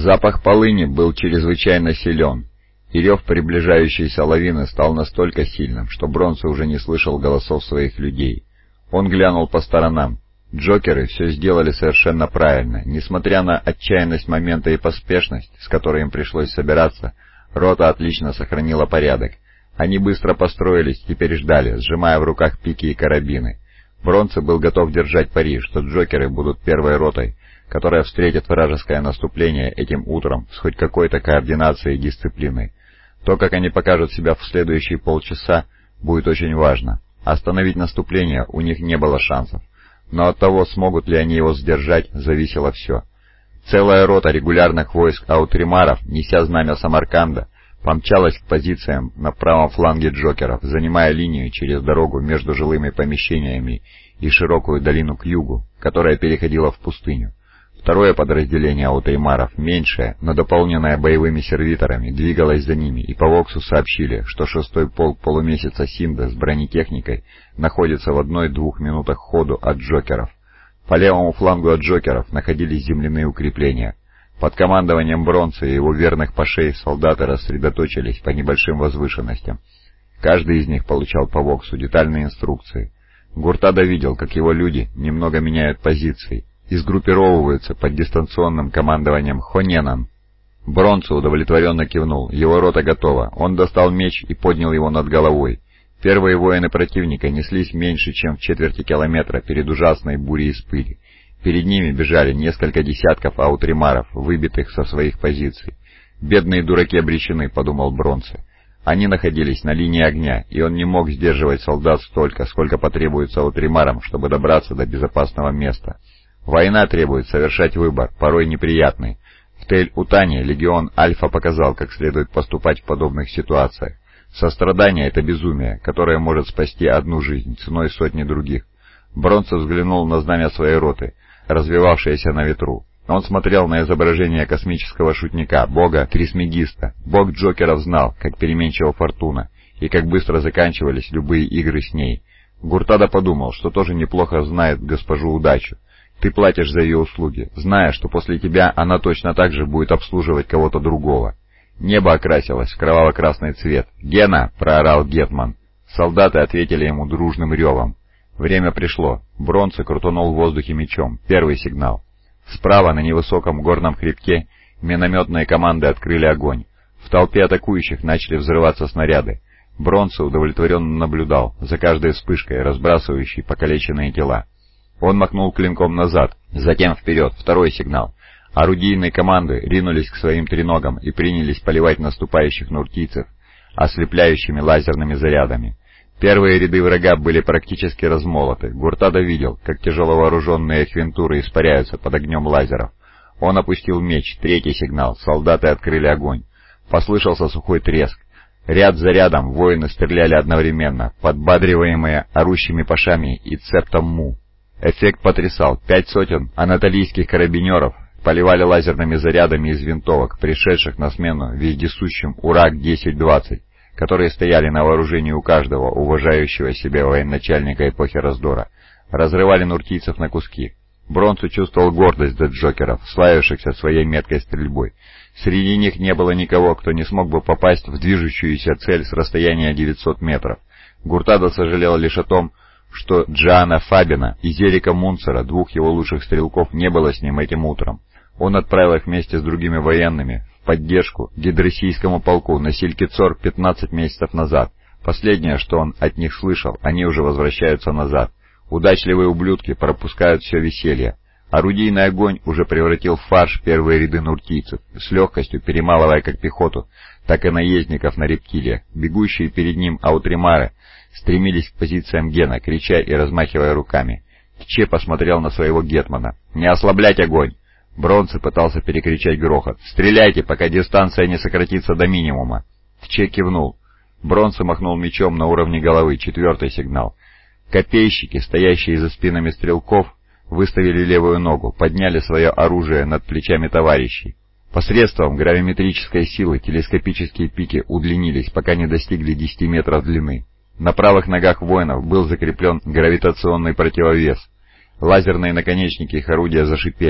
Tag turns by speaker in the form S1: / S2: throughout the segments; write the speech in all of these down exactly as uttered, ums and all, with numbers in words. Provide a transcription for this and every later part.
S1: Запах полыни был чрезвычайно силен, и рев приближающейся лавины стал настолько сильным, что Бронце уже не слышал голосов своих людей. Он глянул по сторонам. Джокеры все сделали совершенно правильно. Несмотря на отчаянность момента и поспешность, с которой им пришлось собираться, рота отлично сохранила порядок. Они быстро построились, теперь ждали, сжимая в руках пики и карабины. Бронце был готов держать пари, что Джокеры будут первой ротой, которая встретит вражеское наступление этим утром с хоть какой-то координацией и дисциплиной. То, как они покажут себя в следующие полчаса, будет очень важно. Остановить наступление у них не было шансов, но от того, смогут ли они его сдержать, зависело все. Целая рота регулярных войск аутримаров, неся знамя Самарканда, помчалась к позициям на правом фланге Джокеров, занимая линию через дорогу между жилыми помещениями и широкую долину к югу, которая переходила в пустыню. Второе подразделение аутримаров, меньшее, но дополненное боевыми сервиторами, двигалось за ними, и по Воксу сообщили, что шестой полк полумесяца Синда с бронетехникой находится в одной-двух минутах ходу от Джокеров. По левому флангу от Джокеров находились земляные укрепления. Под командованием Бронца и его верных пашей солдаты рассредоточились по небольшим возвышенностям. Каждый из них получал по Воксу детальные инструкции. Гуртада видел, как его люди немного меняют позиции и сгруппировываются под дистанционным командованием Хоненан. Бронце удовлетворенно кивнул, его рота готова. Он достал меч и поднял его над головой. Первые воины противника неслись меньше, чем в четверти километра перед ужасной бурей из пыли. Перед ними бежали несколько десятков аутримаров, выбитых со своих позиций. «Бедные дураки обречены», — подумал Бронце. Они находились на линии огня, и он не мог сдерживать солдат столько, сколько потребуется аутримарам, чтобы добраться до безопасного места. Война требует совершать выбор, порой неприятный. В Тель-Утане легион Альфа показал, как следует поступать в подобных ситуациях. Сострадание — это безумие, которое может спасти одну жизнь ценой сотни других. Бронце взглянул на знамя своей роты, развевавшееся на ветру. Он смотрел на изображение космического шутника, бога Трисмегиста. Бог Джокеров знал, как переменчива фортуна, и как быстро заканчивались любые игры с ней. Гуртада подумал, что тоже неплохо знает госпожу Удачу. Ты платишь за ее услуги, зная, что после тебя она точно так же будет обслуживать кого-то другого. Небо окрасилось в кроваво-красный цвет. «Гена!» — проорал Гетман. Солдаты ответили ему дружным ревом. Время пришло. Бронце крутанул в воздухе мечом. Первый сигнал. Справа, на невысоком горном хребте, минометные команды открыли огонь. В толпе атакующих начали взрываться снаряды. Бронце удовлетворенно наблюдал за каждой вспышкой, разбрасывающей покалеченные тела. Он махнул клинком назад, затем вперед, второй сигнал. Орудийные команды ринулись к своим треногам и принялись поливать наступающих нуртийцев ослепляющими лазерными зарядами. Первые ряды врага были практически размолоты. Гуртада видел, как тяжеловооруженные эхвентуры испаряются под огнем лазеров. Он опустил меч, третий сигнал, солдаты открыли огонь. Послышался сухой треск. Ряд за рядом воины стреляли одновременно, подбадриваемые орущими пашами и цептом Му. Эффект потрясал. Пять сотен анатолийских карабинеров поливали лазерными зарядами из винтовок, пришедших на смену вездесущим Ураг десять двадцать, которые стояли на вооружении у каждого уважающего себя военачальника эпохи раздора. Разрывали нуртийцев на куски. Бронце чувствовал гордость за Джокеров, славившихся своей меткой стрельбой. Среди них не было никого, кто не смог бы попасть в движущуюся цель с расстояния девятьсот метров. Гуртада сожалел лишь о том, что Джиана Фабина и Зерика Мунцера, двух его лучших стрелков, не было с ним этим утром. Он отправил их вместе с другими военными в поддержку гидроссийскому полку на Силькицор пятнадцать месяцев назад. Последнее, что он от них слышал, они уже возвращаются назад. Удачливые ублюдки пропускают все веселье. Орудийный огонь уже превратил в фарш первые ряды нуртийцев, с легкостью перемалывая как пехоту, так и наездников на рептилиях. Бегущие перед ним аутримары стремились к позициям Гена, крича и размахивая руками. Тче посмотрел на своего гетмана. «Не ослаблять огонь!» Бронце пытался перекричать грохот. «Стреляйте, пока дистанция не сократится до минимума!» Тче кивнул. Бронце махнул мечом на уровне головы. Четвертый сигнал. Копейщики, стоящие за спинами стрелков, выставили левую ногу, подняли свое оружие над плечами товарищей. Посредством гравиметрической силы телескопические пики удлинились, пока не достигли десяти метров длины. На правых ногах воинов был закреплен гравитационный противовес. Лазерные наконечники их орудия зашипели,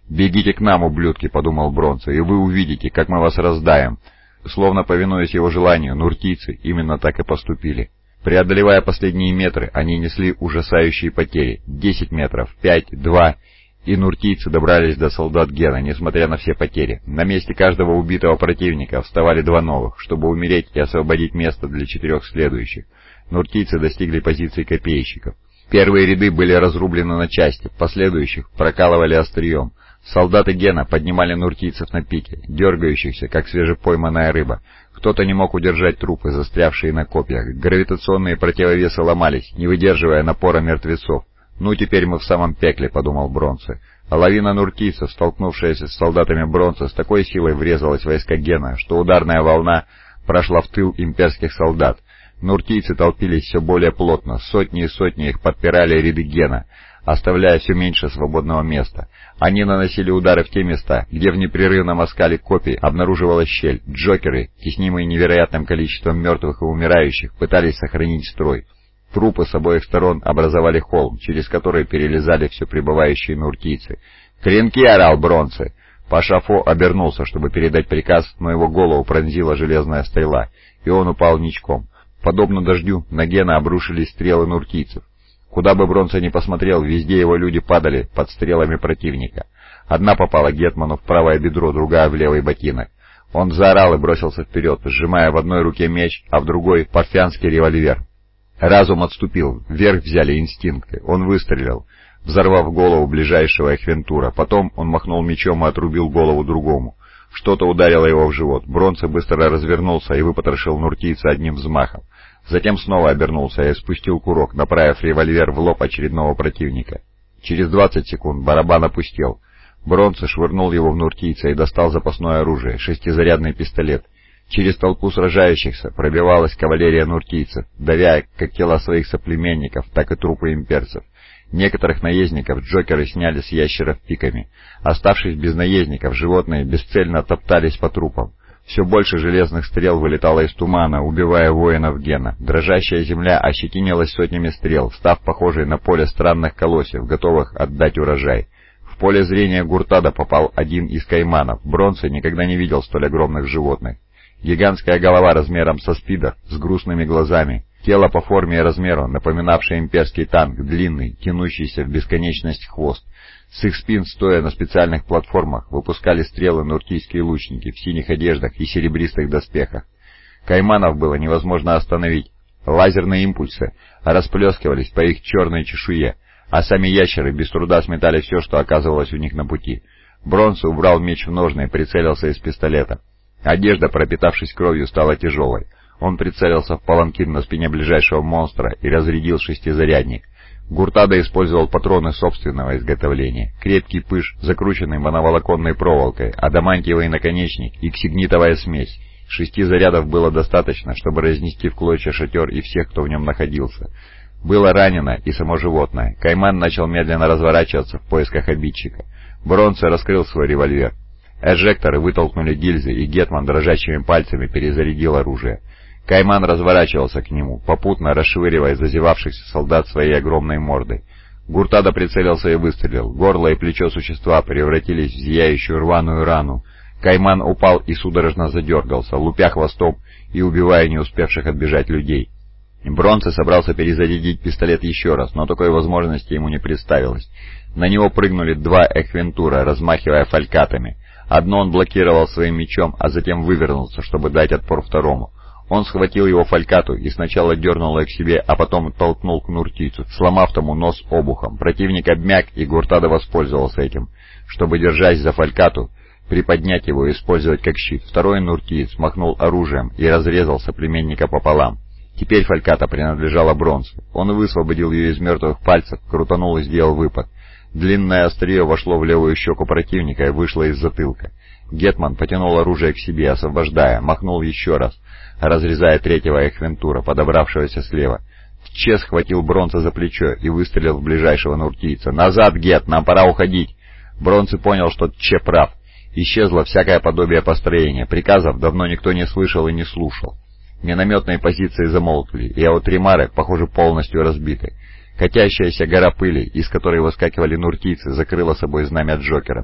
S1: «Бегите к нам, ублюдки», — подумал Бронце, — «и вы увидите, как мы вас раздаем». Словно повинуясь его желанию, нуртийцы именно так и поступили. Преодолевая последние метры, они несли ужасающие потери. Десять метров, пять, два, и нуртийцы добрались до солдат Гена, несмотря на все потери. На месте каждого убитого противника вставали два новых, чтобы умереть и освободить место для четырех следующих. Нуртийцы достигли позиций копейщиков. Первые ряды были разрублены на части, последующих прокалывали острием. Солдаты Гена поднимали нуртийцев на пике, дергающихся, как свежепойманная рыба. Кто-то не мог удержать трупы, застрявшие на копьях. Гравитационные противовесы ломались, не выдерживая напора мертвецов. «Ну, теперь мы в самом пекле», — подумал Бронце. А лавина нуртийцев, столкнувшаяся с солдатами Бронце, с такой силой врезалась в войска Гена, что ударная волна прошла в тыл имперских солдат. Нуртийцы толпились все более плотно, сотни и сотни их подпирали ряды Гена, оставляя все меньше свободного места. Они наносили удары в те места, где в непрерывном оскале копий обнаруживалась щель. Джокеры, теснимые невероятным количеством мертвых и умирающих, пытались сохранить строй. Трупы с обоих сторон образовали холм, через который перелезали все прибывающие нуртийцы. «Клинки!» — орал Бронце. Пашафо обернулся, чтобы передать приказ, но его голову пронзила железная стрела, и он упал ничком. Подобно дождю, на Гена обрушились стрелы нуртийцев. Куда бы Бронце ни посмотрел, везде его люди падали под стрелами противника. Одна попала Гетману в правое бедро, другая в левый ботинок. Он заорал и бросился вперед, сжимая в одной руке меч, а в другой — парфянский револьвер. Разум отступил, вверх взяли инстинкты. Он выстрелил, взорвав голову ближайшего эхвентура. Потом он махнул мечом и отрубил голову другому. Что-то ударило его в живот. Бронце быстро развернулся и выпотрошил нуртийца одним взмахом. Затем снова обернулся и спустил курок, направив револьвер в лоб очередного противника. Через двадцать секунд барабан опустел. Бронце швырнул его в нуртийца и достал запасное оружие — шестизарядный пистолет. Через толпу сражающихся пробивалась кавалерия нуртийцев, давя как тела своих соплеменников, так и трупы имперцев. Некоторых наездников джокеры сняли с ящеров пиками. Оставшись без наездников, животные бесцельно топтались по трупам. Все больше железных стрел вылетало из тумана, убивая воинов Гена. Дрожащая земля ощетинилась сотнями стрел, став похожей на поле странных колосьев, готовых отдать урожай. В поле зрения Гуртада попал один из кайманов. Бронце никогда не видел столь огромных животных. Гигантская голова размером со спидер, с грустными глазами, тело по форме и размеру, напоминавшее имперский танк, длинный, тянущийся в бесконечность хвост. С их спин, стоя на специальных платформах, выпускали стрелы нуртийские лучники в синих одеждах и серебристых доспехах. Кайманов было невозможно остановить. Лазерные импульсы расплескивались по их черной чешуе, а сами ящеры без труда сметали все, что оказывалось у них на пути. Бронце убрал меч в ножны и прицелился из пистолета. Одежда, пропитавшись кровью, стала тяжелой. Он прицелился в паланкин на спине ближайшего монстра и разрядил шестизарядник. Гуртада использовал патроны собственного изготовления. Крепкий пыш, закрученный моноволоконной проволокой, адамантиевый наконечник и ксигнитовая смесь. Шести зарядов было достаточно, чтобы разнести в клочья шатер и всех, кто в нем находился. Было ранено и само животное. Кайман начал медленно разворачиваться в поисках обидчика. Бронце раскрыл свой револьвер. Эжекторы вытолкнули гильзы, и Гетман дрожащими пальцами перезарядил оружие. Кайман разворачивался к нему, попутно расшвыривая зазевавшихся солдат своей огромной мордой. Гуртада прицелился и выстрелил. Горло и плечо существа превратились в зияющую рваную рану. Кайман упал и судорожно задергался, лупя хвостом и убивая не успевших отбежать людей. Бронце собрался перезарядить пистолет еще раз, но такой возможности ему не представилось. На него прыгнули два эхвентура, размахивая фалькатами. Одно он блокировал своим мечом, а затем вывернулся, чтобы дать отпор второму. Он схватил его фалькату и сначала дернул ее к себе, а потом толкнул к нуртийцу, сломав тому нос обухом. Противник обмяк, и Гуртада воспользовался этим, чтобы, держась за фалькату, приподнять его и использовать как щит. Второй нуртиец махнул оружием и разрезал соплеменника пополам. Теперь фальката принадлежала Бронце. Он высвободил ее из мертвых пальцев, крутанул и сделал выпад. Длинное острие вошло в левую щеку противника и вышло из затылка. Гетман потянул оружие к себе, освобождая, махнул еще раз, разрезая третьего эхвентура, подобравшегося слева. Че схватил Бронце за плечо и выстрелил в ближайшего нуртийца. «Назад, Гет, нам пора уходить!» Бронце понял, что Че прав. Исчезло всякое подобие построения, приказов давно никто не слышал и не слушал. Минометные позиции замолкли, и аутримары, похоже, полностью разбиты. Катящаяся гора пыли, из которой выскакивали нуртийцы, закрыла собой знамя джокеров.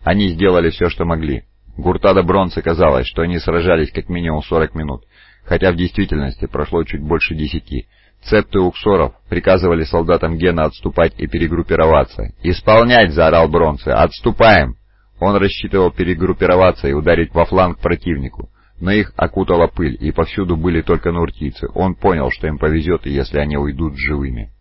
S1: Они сделали все, что могли. Гуртадо Бронце казалось, что они сражались как минимум сорок минут, хотя в действительности прошло чуть больше десяти. Цепты уксоров приказывали солдатам Гена отступать и перегруппироваться. «Исполнять!» — заорал Бронце. «Отступаем!» Он рассчитывал перегруппироваться и ударить во фланг противнику, но их окутала пыль, и повсюду были только нуртийцы. Он понял, что им повезет, если они уйдут живыми.